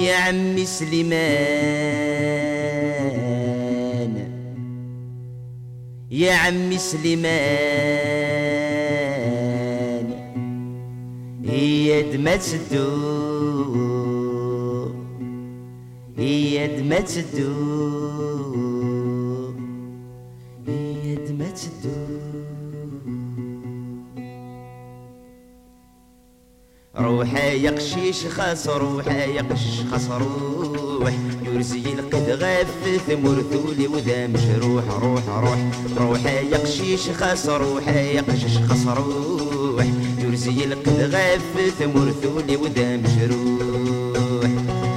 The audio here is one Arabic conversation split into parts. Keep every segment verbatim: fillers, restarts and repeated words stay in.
يا عمي سليمان يا عمي سليمان هي دما تدور هي دما تدور هي دما تدور روحا يا قشيش خاص روحا يا قشيش خاص روح يرزي القد غاف مرثولي وذا مجروح روح روح روحا يا قشيش خاص روحا يا قشيش خاص روح يرزي القد غاف مرثولي وذا مجروح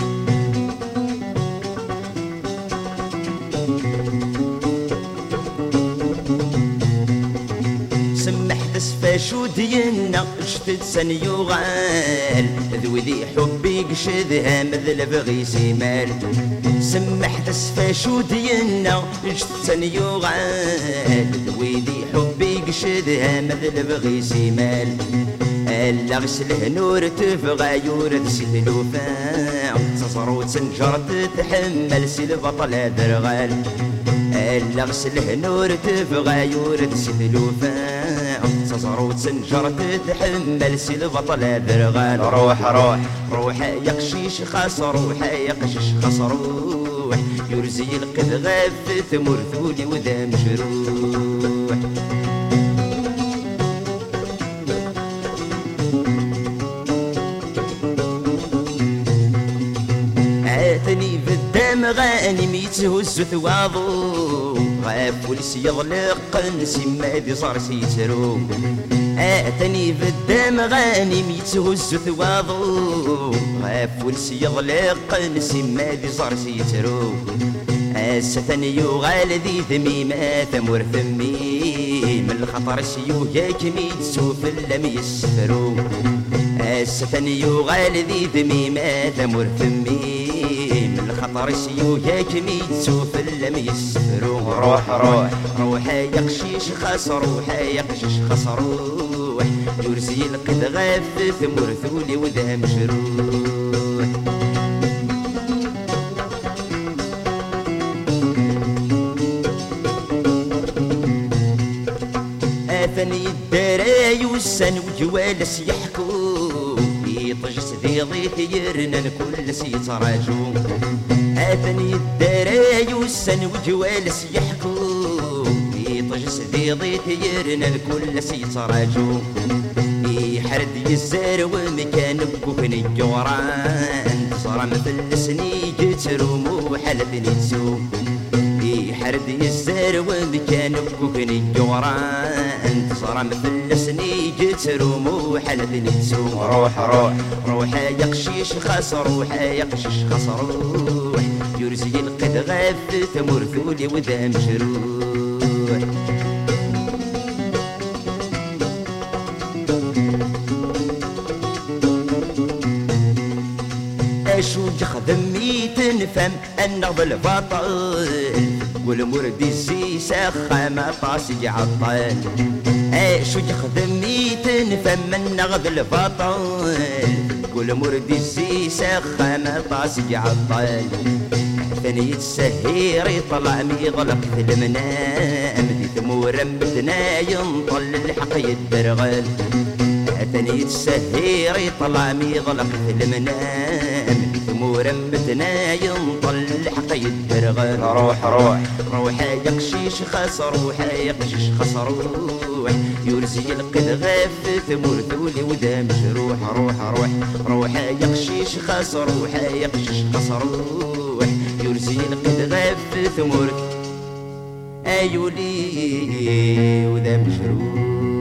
فاشو دينا جدد سنيوغال ذوذي حبي قشدها مثل بغي سيمال سمح تسفاشو دينا جدد سنيوغال ذوذي حبي قشدها مثل بغي سيمال ألا غسله نور تفغى يورد سيلوفا تصرو تنجر تتحمل سيلبطل درغال ألا غسله نور تفغى يورد سيلوفا تصرو تنجر تتحمل سيلبطل درغال روح روح روح يا قشيش خاص روح يا قشيش خاص روح يرزي القد غاف مرثولي وذا مجروح عاتني بالدم غاني ميتهز ثواضو غاف ولس يضلق نسي مادي صار سيترو عاتني بالدم غاني ميتهز ثواضو غاف ولس يضلق نسي مادي صار سيترو أستني يغال ذي ذميمة ثمور ثمي من الخطر سيو ياك ميتسو في اللم يسفرو أستني يغال ذي ذميمة ثمور ثمي من الخطر سيو ياك ميتسو في اللم يسفرو روح روح روح يا قشيش خاص روح يا قشيش خاص روح يرزي القد غاف ثمور ثولي وذا مجروح ثاني الدراي والسن وجوالس يحكو يطجس ذي ضيث يرنن كل سيتراجو ثاني الدراي والسن وجوالس يحكو يطجس ذي ضيث يرنن كل سيتراجو يحرد يزار ومكان بكوكن الجوران صار مثل سني ترومو حلف نتسو يحرد يزار ومكان بكوكن الجوران صار مثل سني ترومو حلف نتسو روح روح روح يا قشيش خاص روح يا قشيش خاص روح يرزي القد غاف ثمور ثولي وذا مجروح اشو خدمي تنفهم النغض البطل والمرد الزيسة خامة طاسي عطال اشو خدمي تنفهم النغض البطل والمرد الزيسة خامة طاسي عطال ثاني السهير يطلع ميضلق في المنام ذي ثمور بدنا ينطل الحق يدرغل ثاني السهير يطلع ميضلق في المنام ثمور بدنا ينطل الحق يدرغل روح روح روح يا قشيش خاص روح يا قشيش خاص روح يرزي القد غاف ثمور ثولي وذا مجروح روح روح روح يا قشيش خاص روح يا قشيش خاص روح يرزي القد غاف ثمور ايولي وذا مجروح